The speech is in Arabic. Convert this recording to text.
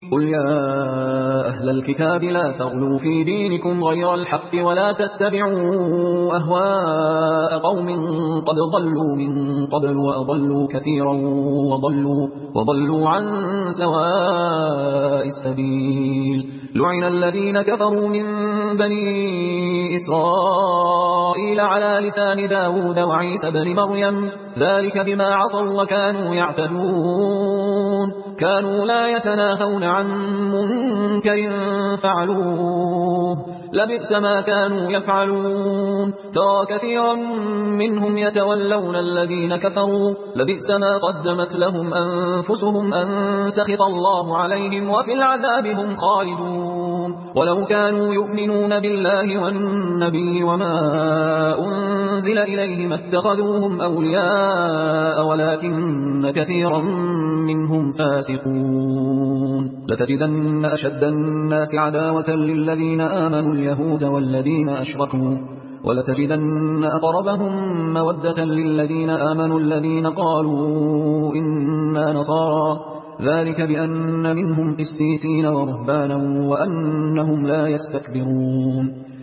قل يا أهل الكتاب لا تغلوا في دينكم غير الحق ولا تتبعوا أهواء قوم قد ضلوا من قبل وأضلوا كثيرا وضلوا عن سواء السبيل. لعن الذين كفروا من بني إسرائيل على لسان داود وعيسى بن مريم ذلك بما عصوا وكانوا يعتدون كانوا لا يتناهون عن منكر فعلوه لبئس ما كانوا يفعلون. ترى كثيرا منهم يتولون الذين كفروا لبئس ما قدمت لهم أنفسهم أن سخط الله عليهم وفي العذاب هم خالدون. ولو كانوا يؤمنون بالله والنبي وما أنزل إليه ما اتخذوهم أولياء ولكن كثيرا منهم فاسقون. لتجدن أشد الناس عداوة للذين آمنوا اليهود والذين أشركوا ولتجدن أقربهم مودة للذين آمنوا الذين قالوا إنا نصارى ذلك بأن منهم قسيسين ورهبانا وأنهم لا يستكبرون.